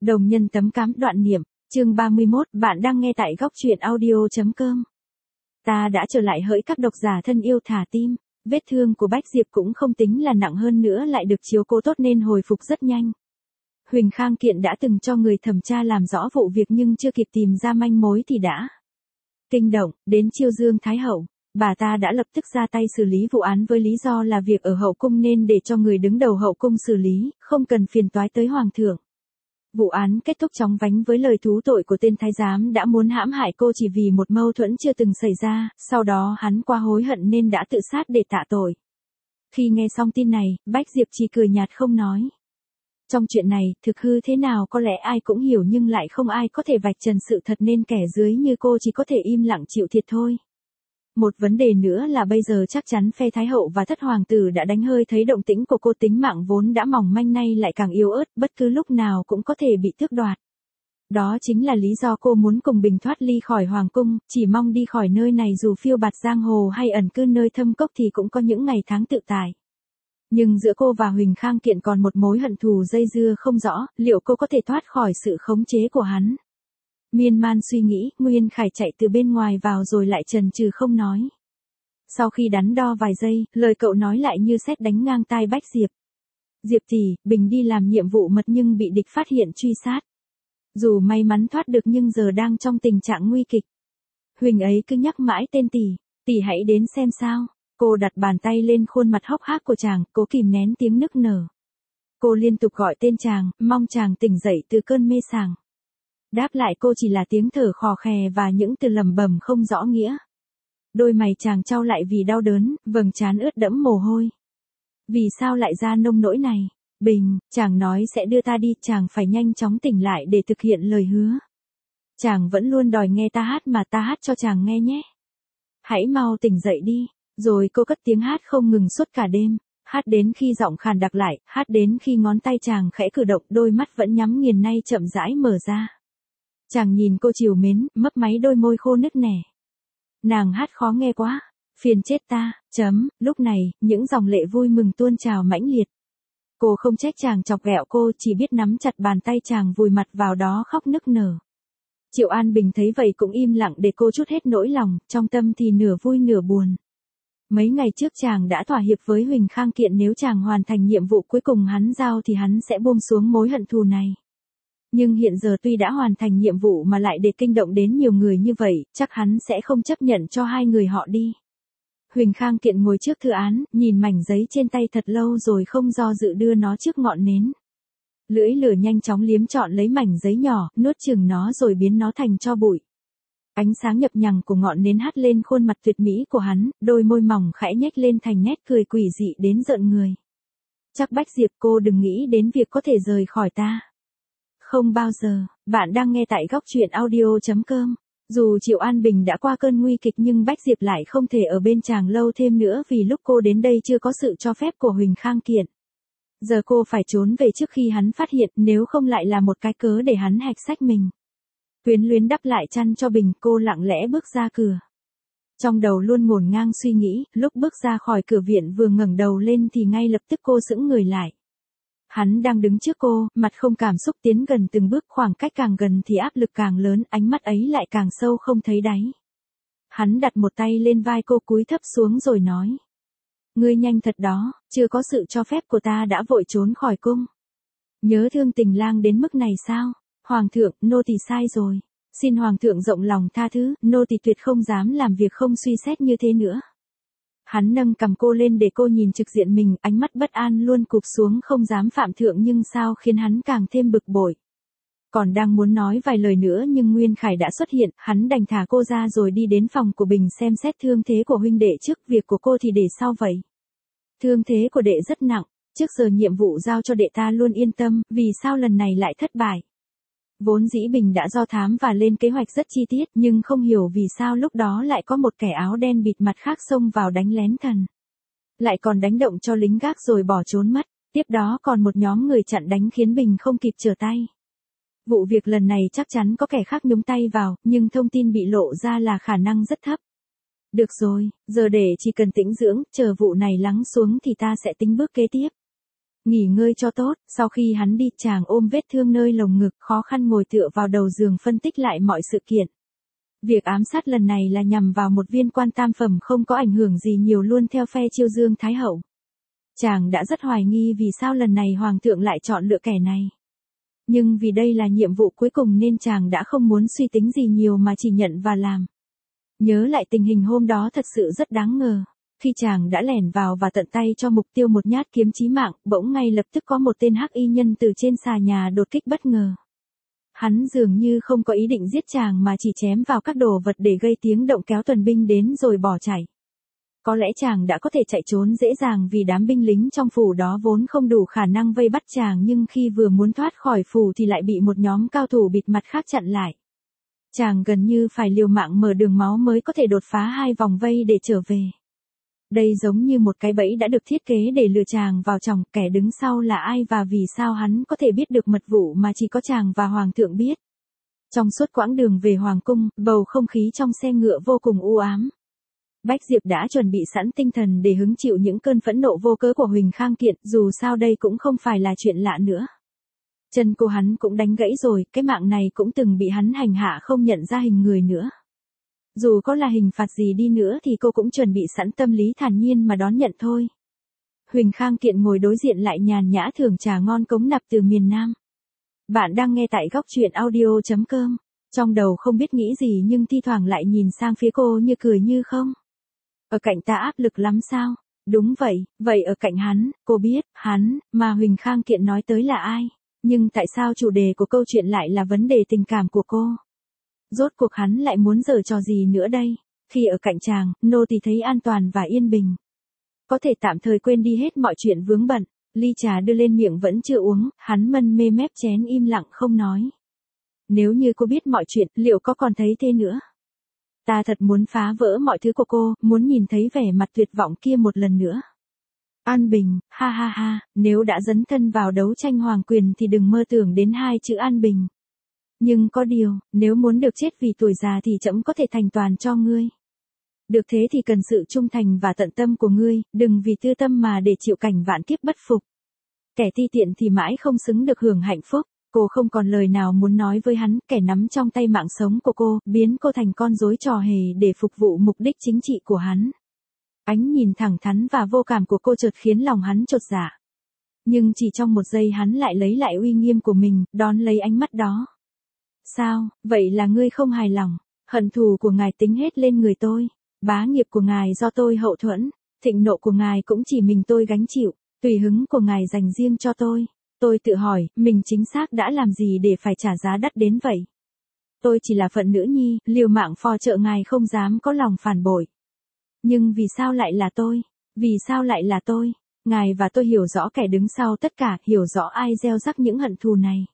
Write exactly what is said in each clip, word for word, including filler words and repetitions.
Đồng nhân tấm cám đoạn niệm, chương ba mươi mốt, bạn đang nghe tại góc truyện audio.com. Ta đã trở lại hỡi các độc giả thân yêu thả tim, vết thương của Bách Diệp cũng không tính là nặng hơn nữa lại được chiếu cố tốt nên hồi phục rất nhanh. Huỳnh Khang Kiện đã từng cho người thẩm tra làm rõ vụ việc nhưng chưa kịp tìm ra manh mối thì đã kinh động, đến chiêu dương Thái Hậu. Bà ta đã lập tức ra tay xử lý vụ án với lý do là việc ở hậu cung nên để cho người đứng đầu hậu cung xử lý, không cần phiền toái tới hoàng thượng. Vụ án kết thúc chóng vánh với lời thú tội của tên thái giám đã muốn hãm hại cô chỉ vì một mâu thuẫn chưa từng xảy ra, sau đó hắn qua hối hận nên đã tự sát để tạ tội. Khi nghe xong tin này, Bách Diệp chỉ cười nhạt không nói. Trong chuyện này, thực hư thế nào có lẽ ai cũng hiểu nhưng lại không ai có thể vạch trần sự thật nên kẻ dưới như cô chỉ có thể im lặng chịu thiệt thôi. Một vấn đề nữa là bây giờ chắc chắn phe Thái Hậu và thất hoàng tử đã đánh hơi thấy động tĩnh của cô, tính mạng vốn đã mỏng manh nay lại càng yếu ớt, bất cứ lúc nào cũng có thể bị tước đoạt. Đó chính là lý do cô muốn cùng Bình thoát ly khỏi hoàng cung, chỉ mong đi khỏi nơi này dù phiêu bạt giang hồ hay ẩn cư nơi thâm cốc thì cũng có những ngày tháng tự tại. Nhưng giữa cô và Huỳnh Khang Kiện còn một mối hận thù dây dưa không rõ, liệu cô có thể thoát khỏi sự khống chế của hắn? Miên man suy nghĩ, Nguyên Khải chạy từ bên ngoài vào rồi lại chần chừ không nói. Sau khi đắn đo vài giây, lời cậu nói lại như sét đánh ngang tai Bách Diệp. Diệp tỷ, Bình đi làm nhiệm vụ mật nhưng bị địch phát hiện truy sát. Dù may mắn thoát được nhưng giờ đang trong tình trạng nguy kịch. Huỳnh ấy cứ nhắc mãi tên tỷ, tỷ hãy đến xem sao. Cô đặt bàn tay lên khuôn mặt hốc hác của chàng, cố kìm nén tiếng nức nở. Cô liên tục gọi tên chàng, mong chàng tỉnh dậy từ cơn mê sảng. Đáp lại cô chỉ là tiếng thở khò khè và những từ lẩm bẩm không rõ nghĩa. Đôi mày chàng chau lại vì đau đớn, vầng trán ướt đẫm mồ hôi. Vì sao lại ra nông nỗi này? Bình, chàng nói sẽ đưa ta đi, chàng phải nhanh chóng tỉnh lại để thực hiện lời hứa. Chàng vẫn luôn đòi nghe ta hát mà, ta hát cho chàng nghe nhé. Hãy mau tỉnh dậy đi. Rồi cô cất tiếng hát không ngừng suốt cả đêm. Hát đến khi giọng khàn đặc lại, hát đến khi ngón tay chàng khẽ cử động, đôi mắt vẫn nhắm nghiền nay chậm rãi mở ra. Chàng nhìn cô trìu mến, mấp máy đôi môi khô nứt nẻ. Nàng hát khó nghe quá, phiền chết ta, chấm, lúc này, những dòng lệ vui mừng tuôn trào mãnh liệt. Cô không trách chàng chọc ghẹo cô, chỉ biết nắm chặt bàn tay chàng vùi mặt vào đó khóc nức nở. Triệu An Bình thấy vậy cũng im lặng để cô trút hết nỗi lòng, trong tâm thì nửa vui nửa buồn. Mấy ngày trước chàng đã thỏa hiệp với Huỳnh Khang Kiện nếu chàng hoàn thành nhiệm vụ cuối cùng hắn giao thì hắn sẽ buông xuống mối hận thù này. Nhưng hiện giờ tuy đã hoàn thành nhiệm vụ mà lại để kinh động đến nhiều người như vậy, chắc hắn sẽ không chấp nhận cho hai người họ đi. Huỳnh Khang Kiện ngồi trước thư án, nhìn mảnh giấy trên tay thật lâu rồi không do dự đưa nó trước ngọn nến. Lưỡi lửa nhanh chóng liếm trọn lấy mảnh giấy nhỏ, nuốt chửng nó rồi biến nó thành tro bụi. Ánh sáng nhập nhằng của ngọn nến hắt lên khuôn mặt tuyệt mỹ của hắn, đôi môi mỏng khẽ nhếch lên thành nét cười quỷ dị đến rợn người. Chắc Bách Diệp, cô đừng nghĩ đến việc có thể rời khỏi ta. Không bao giờ. Bạn đang nghe tại góc truyện audio.com. Dù Triệu An Bình đã qua cơn nguy kịch nhưng Bách Diệp lại không thể ở bên chàng lâu thêm nữa vì lúc cô đến đây chưa có sự cho phép của Huỳnh Khang Kiện. Giờ cô phải trốn về trước khi hắn phát hiện, nếu không lại là một cái cớ để hắn hạch sách mình. Quyến luyến đắp lại chăn cho Bình, cô lặng lẽ bước ra cửa. Trong đầu luôn ngổn ngang suy nghĩ, lúc bước ra khỏi cửa viện vừa ngẩng đầu lên thì ngay lập tức cô sững người lại. Hắn đang đứng trước cô, mặt không cảm xúc tiến gần từng bước, khoảng cách càng gần thì áp lực càng lớn, ánh mắt ấy lại càng sâu không thấy đáy. Hắn đặt một tay lên vai cô, cúi thấp xuống rồi nói. Ngươi nhanh thật đó, chưa có sự cho phép của ta đã vội trốn khỏi cung. Nhớ thương tình lang đến mức này sao? Hoàng thượng, nô tỳ sai rồi. Xin hoàng thượng rộng lòng tha thứ, nô tỳ tuyệt không dám làm việc không suy xét như thế nữa. Hắn nâng cầm cô lên để cô nhìn trực diện mình, ánh mắt bất an luôn cụp xuống không dám phạm thượng nhưng sao khiến hắn càng thêm bực bội. Còn đang muốn nói vài lời nữa nhưng Nguyên Khải đã xuất hiện, hắn đành thả cô ra rồi đi đến phòng của Bình xem xét thương thế của huynh đệ trước, việc của cô thì để sau vậy. Thương thế của đệ rất nặng, trước giờ nhiệm vụ giao cho đệ ta luôn yên tâm, vì sao lần này lại thất bại. Vốn dĩ Bình đã do thám và lên kế hoạch rất chi tiết nhưng không hiểu vì sao lúc đó lại có một kẻ áo đen bịt mặt khác xông vào đánh lén thần. Lại còn đánh động cho lính gác rồi bỏ trốn mất, tiếp đó còn một nhóm người chặn đánh khiến Bình không kịp trở tay. Vụ việc lần này chắc chắn có kẻ khác nhúng tay vào, nhưng thông tin bị lộ ra là khả năng rất thấp. Được rồi, giờ để chỉ cần tĩnh dưỡng, chờ vụ này lắng xuống thì ta sẽ tính bước kế tiếp. Nghỉ ngơi cho tốt, sau khi hắn đi chàng ôm vết thương nơi lồng ngực khó khăn ngồi tựa vào đầu giường phân tích lại mọi sự kiện. Việc ám sát lần này là nhằm vào một viên quan tam phẩm không có ảnh hưởng gì nhiều luôn theo phe Chiêu Dương Thái Hậu. Chàng đã rất hoài nghi vì sao lần này Hoàng thượng lại chọn lựa kẻ này. Nhưng vì đây là nhiệm vụ cuối cùng nên chàng đã không muốn suy tính gì nhiều mà chỉ nhận và làm. Nhớ lại tình hình hôm đó thật sự rất đáng ngờ. Khi chàng đã lẻn vào và tận tay cho mục tiêu một nhát kiếm chí mạng, bỗng ngay lập tức có một tên hắc y nhân từ trên xà nhà đột kích bất ngờ. Hắn dường như không có ý định giết chàng mà chỉ chém vào các đồ vật để gây tiếng động kéo tuần binh đến rồi bỏ chạy. Có lẽ chàng đã có thể chạy trốn dễ dàng vì đám binh lính trong phủ đó vốn không đủ khả năng vây bắt chàng, nhưng khi vừa muốn thoát khỏi phủ thì lại bị một nhóm cao thủ bịt mặt khác chặn lại. Chàng gần như phải liều mạng mở đường máu mới có thể đột phá hai vòng vây để trở về. Đây giống như một cái bẫy đã được thiết kế để lừa chàng vào chồng, kẻ đứng sau là ai và vì sao hắn có thể biết được mật vụ mà chỉ có chàng và Hoàng thượng biết. Trong suốt quãng đường về Hoàng cung, bầu không khí trong xe ngựa vô cùng u ám. Bách Diệp đã chuẩn bị sẵn tinh thần để hứng chịu những cơn phẫn nộ vô cớ của Huỳnh Khang Kiện, dù sao đây cũng không phải là chuyện lạ nữa. Chân cô hắn cũng đánh gãy rồi, cái mạng này cũng từng bị hắn hành hạ không nhận ra hình người nữa. Dù có là hình phạt gì đi nữa thì cô cũng chuẩn bị sẵn tâm lý thản nhiên mà đón nhận thôi. Huỳnh Khang Kiện ngồi đối diện lại nhàn nhã thưởng trà ngon cống nạp từ miền Nam. Bạn đang nghe tại góc truyện audio chấm com. Trong đầu không biết nghĩ gì nhưng thi thoảng lại nhìn sang phía cô như cười như không. Ở cạnh ta áp lực lắm sao? Đúng vậy, vậy ở cạnh hắn, cô biết, hắn, mà Huỳnh Khang Kiện nói tới là ai? Nhưng tại sao chủ đề của câu chuyện lại là vấn đề tình cảm của cô? Rốt cuộc hắn lại muốn giở trò gì nữa đây? Khi ở cạnh chàng, nô tỳ thấy an toàn và yên bình. Có thể tạm thời quên đi hết mọi chuyện vướng bận. Ly trà đưa lên miệng vẫn chưa uống, hắn mân mê mép chén im lặng không nói. Nếu như cô biết mọi chuyện, liệu có còn thấy thế nữa? Ta thật muốn phá vỡ mọi thứ của cô, muốn nhìn thấy vẻ mặt tuyệt vọng kia một lần nữa. An bình, ha ha ha, nếu đã dấn thân vào đấu tranh hoàng quyền thì đừng mơ tưởng đến hai chữ an bình. Nhưng có điều, nếu muốn được chết vì tuổi già thì trẫm có thể thành toàn cho ngươi. Được thế thì cần sự trung thành và tận tâm của ngươi, đừng vì tư tâm mà để chịu cảnh vạn kiếp bất phục. Kẻ ti tiện thì mãi không xứng được hưởng hạnh phúc. Cô không còn lời nào muốn nói với hắn, kẻ nắm trong tay mạng sống của cô, biến cô thành con rối trò hề để phục vụ mục đích chính trị của hắn. Ánh nhìn thẳng thắn và vô cảm của cô chợt khiến lòng hắn chột dạ. Nhưng chỉ trong một giây hắn lại lấy lại uy nghiêm của mình, đón lấy ánh mắt đó. Sao, vậy là ngươi không hài lòng, hận thù của ngài tính hết lên người tôi, bá nghiệp của ngài do tôi hậu thuẫn, thịnh nộ của ngài cũng chỉ mình tôi gánh chịu, tùy hứng của ngài dành riêng cho tôi. Tôi tự hỏi, mình chính xác đã làm gì để phải trả giá đắt đến vậy? Tôi chỉ là phận nữ nhi, liều mạng phò trợ ngài không dám có lòng phản bội. Nhưng vì sao lại là tôi? Vì sao lại là tôi? Ngài và tôi hiểu rõ kẻ đứng sau tất cả, hiểu rõ ai gieo rắc những hận thù này.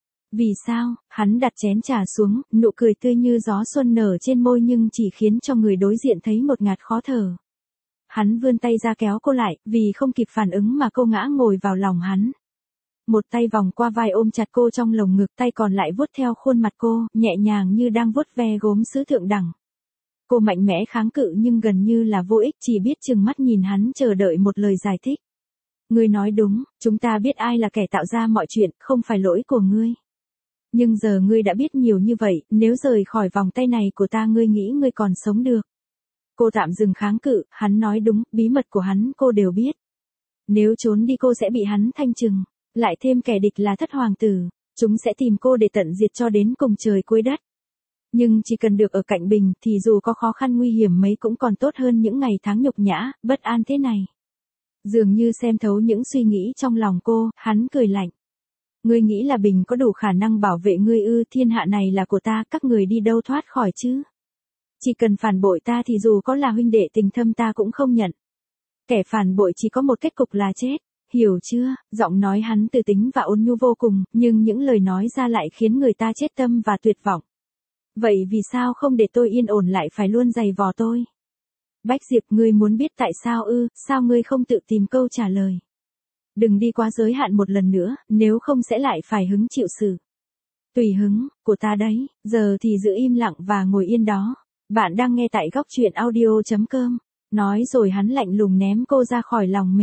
Vì sao? Hắn đặt chén trà xuống, nụ cười tươi như gió xuân nở trên môi nhưng chỉ khiến cho người đối diện thấy một ngạt khó thở. Hắn vươn tay ra kéo cô lại, vì không kịp phản ứng mà cô ngã ngồi vào lòng hắn. Một tay vòng qua vai ôm chặt cô trong lồng ngực, tay còn lại vuốt theo khuôn mặt cô, nhẹ nhàng như đang vuốt ve gốm sứ thượng đẳng. Cô mạnh mẽ kháng cự nhưng gần như là vô ích, chỉ biết trừng mắt nhìn hắn chờ đợi một lời giải thích. Ngươi nói đúng, chúng ta biết ai là kẻ tạo ra mọi chuyện, không phải lỗi của ngươi. Nhưng giờ ngươi đã biết nhiều như vậy, nếu rời khỏi vòng tay này của ta ngươi nghĩ ngươi còn sống được. Cô tạm dừng kháng cự, hắn nói đúng, bí mật của hắn cô đều biết. Nếu trốn đi cô sẽ bị hắn thanh trừng. Lại thêm kẻ địch là thất hoàng tử, chúng sẽ tìm cô để tận diệt cho đến cùng trời cuối đất. Nhưng chỉ cần được ở cạnh Bình thì dù có khó khăn nguy hiểm mấy cũng còn tốt hơn những ngày tháng nhục nhã, bất an thế này. Dường như xem thấu những suy nghĩ trong lòng cô, hắn cười lạnh. Ngươi nghĩ là Bình có đủ khả năng bảo vệ ngươi ư? Thiên hạ này là của ta, các người đi đâu thoát khỏi chứ? Chỉ cần phản bội ta thì dù có là huynh đệ tình thâm ta cũng không nhận. Kẻ phản bội chỉ có một kết cục là chết. Hiểu chưa? Giọng nói hắn từ tính và ôn nhu vô cùng, nhưng những lời nói ra lại khiến người ta chết tâm và tuyệt vọng. Vậy vì sao không để tôi yên ổn lại phải luôn giày vò tôi? Bách Diệp, ngươi muốn biết tại sao ư? Sao ngươi không tự tìm câu trả lời? Đừng đi quá giới hạn một lần nữa, nếu không sẽ lại phải hứng chịu sự. Tùy hứng, của ta đấy, giờ thì giữ im lặng và ngồi yên đó. Bạn đang nghe tại góc truyện audio chấm com. Nói rồi hắn lạnh lùng ném cô ra khỏi lòng mình.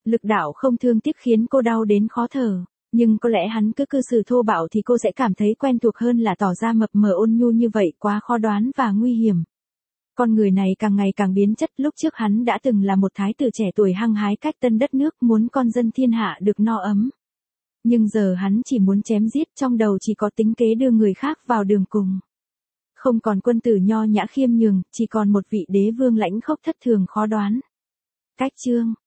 Lực đạo không thương tiếc khiến cô đau đến khó thở. Nhưng có lẽ hắn cứ cư xử thô bạo thì cô sẽ cảm thấy quen thuộc hơn là tỏ ra mập mờ ôn nhu như vậy, quá khó đoán và nguy hiểm. Con người này càng ngày càng biến chất, lúc trước hắn đã từng là một thái tử trẻ tuổi hăng hái cách tân đất nước, muốn con dân thiên hạ được no ấm. Nhưng giờ hắn chỉ muốn chém giết, trong đầu chỉ có tính kế đưa người khác vào đường cùng. Không còn quân tử nho nhã khiêm nhường, chỉ còn một vị đế vương lãnh khốc thất thường khó đoán. Cách chương